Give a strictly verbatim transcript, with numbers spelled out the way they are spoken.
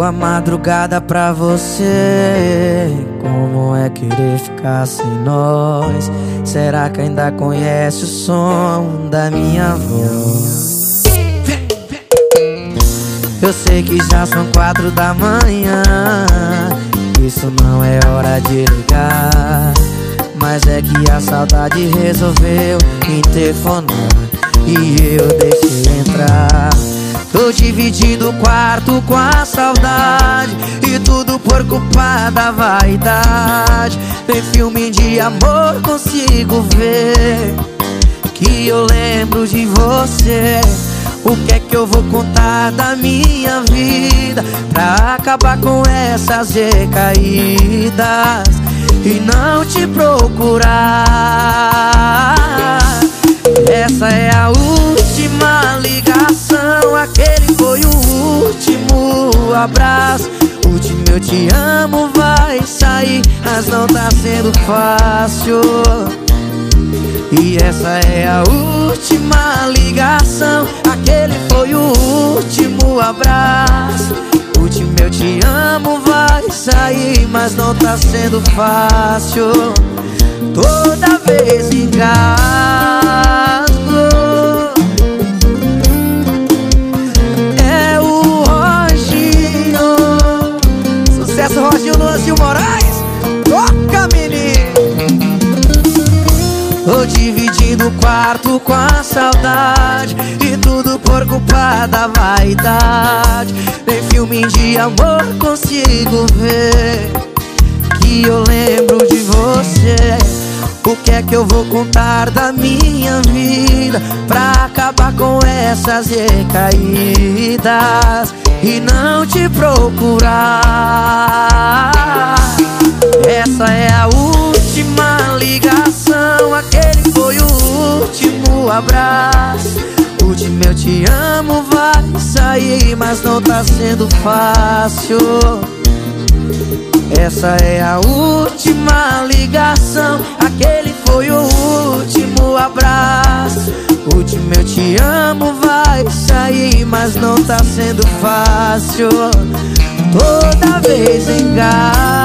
a madrugada pra você. Como é querer ficar sem nós? Será que ainda conhece o som da minha voz? Eu sei que já são quatro da manhã, isso não é hora de ligar, mas é que a saudade resolveu interfonar e eu deixei entrar. Tô dividindo o quarto com a saudade, e tudo por culpa da vaidade. Em filme de amor consigo ver que eu lembro de você. O que é que eu vou contar da minha vida pra acabar com essas recaídas e não te procurar? Essa é a última ligação, aquele foi o último abraço. O último eu te amo vai sair, mas não tá sendo fácil. E essa é a última ligação, aquele foi o último abraço. O último eu te amo vai sair, mas não tá sendo fácil. Toda vez engasgo. É o Roginho. Sucesso, Roginho, Luanzinho Moraes. Toca, menino. Tô dividindo o quarto com a saudade, e tudo por culpa da vaidade. Nem filme de amor consigo ver que eu lembro de você. O que é que eu vou contar da minha vida pra acabar com essas recaídas e não te procurar? Essa é a última ligação, aquele foi o último abraço. O último eu te amo vai sair, mas não tá sendo fácil. Essa é a última ligação, aquele foi o último abraço. O último eu te amo vai sair, mas não tá sendo fácil. Toda vez engasgo.